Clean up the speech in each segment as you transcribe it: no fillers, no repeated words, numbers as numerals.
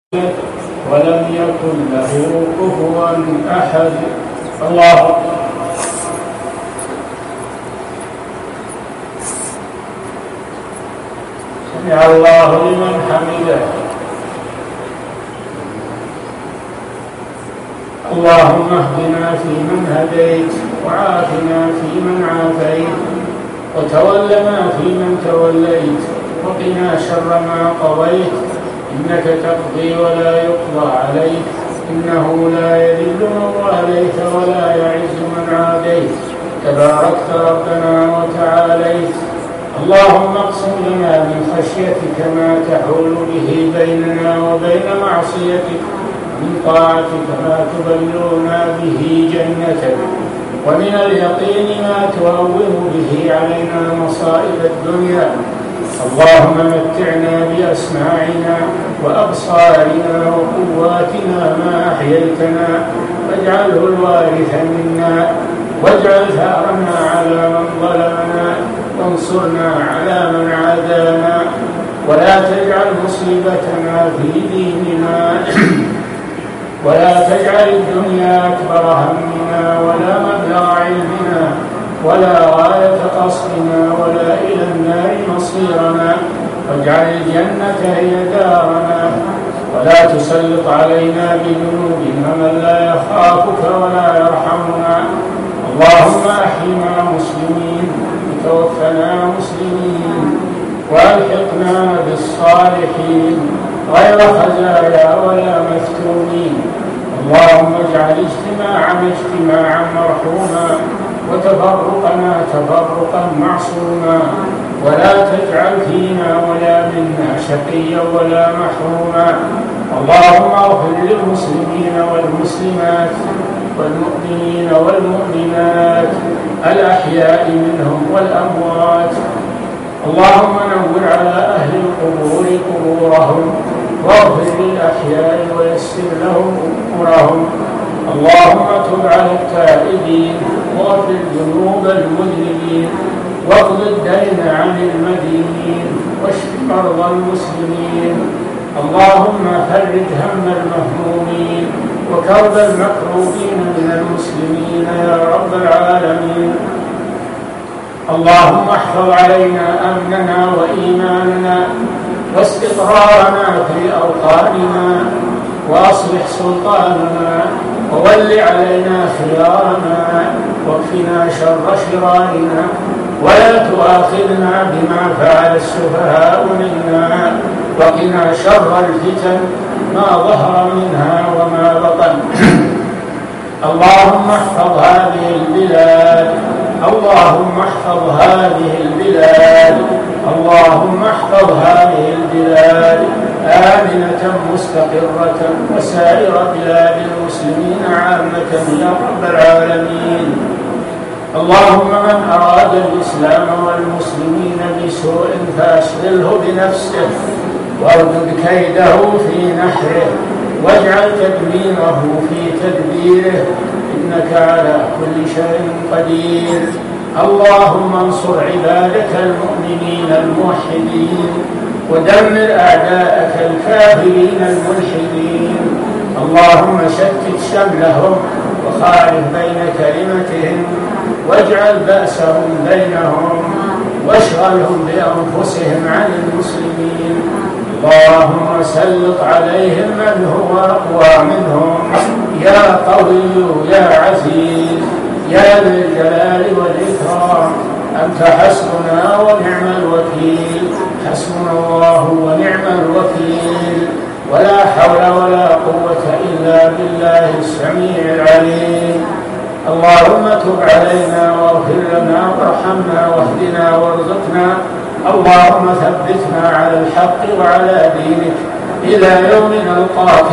ولم يكن له كفوا أحد. الله سمع الله لمن حمده. اللهم اهدنا فيمن هديت، وعافنا فيمن عافيت، وتولنا فيمن توليت، وقنا شر ما قضيت، إنك تقضي ولا يقضى عليك، إنه لا يذل من واليت ولا يعز من عاديت، تباركت ربنا وتعاليت. اللهم اقسم لنا من خشيتك ما تحول به بيننا وبين معصيتك، من طاعتك ما تبلغنا به جنتك، ومن اليقين ما تهون به علينا مصائب الدنيا. اللهم متعنا بأسماعنا وأبصارنا وقواتنا ما أحييتنا، واجعله الوارث منا، واجعل ثأرنا على من ظلمنا، وانصرنا على من عادانا، ولا تجعل مصيبتنا في ديننا، ولا تجعل الدنيا أكبر همنا ولا مبلغ علمنا ولا غاية قصدنا ولا إلى النار مصيرنا، واجعل الجنة هي دارنا، ولا تسلط علينا بذنوبنا من لا يخافك ولا يرحمنا. اللهم أحينا مسلمين، وتوفنا مسلمين، والحقنا بالصالحين غير خزايا ولا مفتونين. اللهم اجعل اجتماعا مرحوما، وتفرقنا تفرقا معصوما، ولا تجعل فينا ولا منا شقيا ولا محروما. اللهم اغفر للمسلمين والمسلمات والمؤمنين والمؤمنات الأحياء منهم والأموات. اللهم نور على أهل القبور قبورهم، واغفر للأحياء ويسر لهم أمورهم. اللهم تب على التائبين، واغفر ذنوب المذنبين، واقض الدين عن المدينين، واشف مرضى المسلمين. اللهم فرج هم المهمومين وكرب المكروبين من المسلمين يا رب العالمين. اللهم احفظ علينا أمننا وإيماننا واستقرارنا في أوطاننا، وأصلح سلطاننا، وول علينا خيارنا، واكفنا شر شرارنا، ولا تؤاخذنا بما فعل السفهاء منا، وقنا شر الفتن ما ظهر منها وما بطن. اللهم احفظ هذه البلاد، اللهم احفظ هذه البلاد، اللهم احفظ هذه البلاد آمنة مستقرة، وسائر بلاد المسلمين عامة يا رب العالمين. اللهم من أراد الإسلام والمسلمين بسوء فأشغله بنفسه، واردد كيده في نحره، واجعل تدميره في تدبيره، إنك على كل شيء قدير. اللهم انصر عبادك المؤمنين الموحدين، ودمر أعداءك الكافرين الملحدين. اللهم شتت شملهم، وخالف بين كلمتهم، واجعل بأسهم بينهم، واشغلهم بأنفسهم عن المسلمين. اللهم سلط عليهم من هو أقوى منهم، يا قوي يا عزيز يا ذا الجلال والإكرام. أنت حسبنا ونعم الوكيل، حسبنا الله ونعم الوكيل، ولا حول ولا قوة إلا بالله السميع العليم. اللهم تب علينا واغفر لنا وارحمنا واهدنا وارزقنا. اللهم ثبتنا على الحق وعلى دينك إلى يوم نلقاك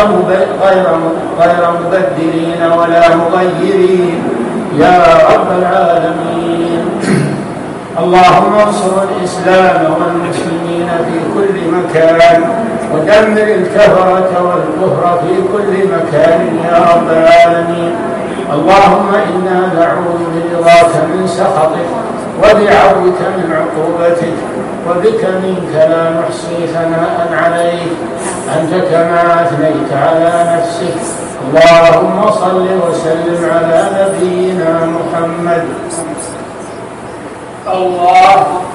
غير مبدلين ولا مغيرين يا رب العالمين. اللهم انصر الإسلام والمسلمين في كل مكان، ودمر الكفرة والكفر في كل مكان يا رب العالمين. اللهم إنا نعوذ برضاك من سخطك، وبعفوك من عقوبتك، وبك منك لا نحصي ثناء عليك، أنت كما أثنيت على نفسك. اللهم صل وسلم على نبينا محمد. الله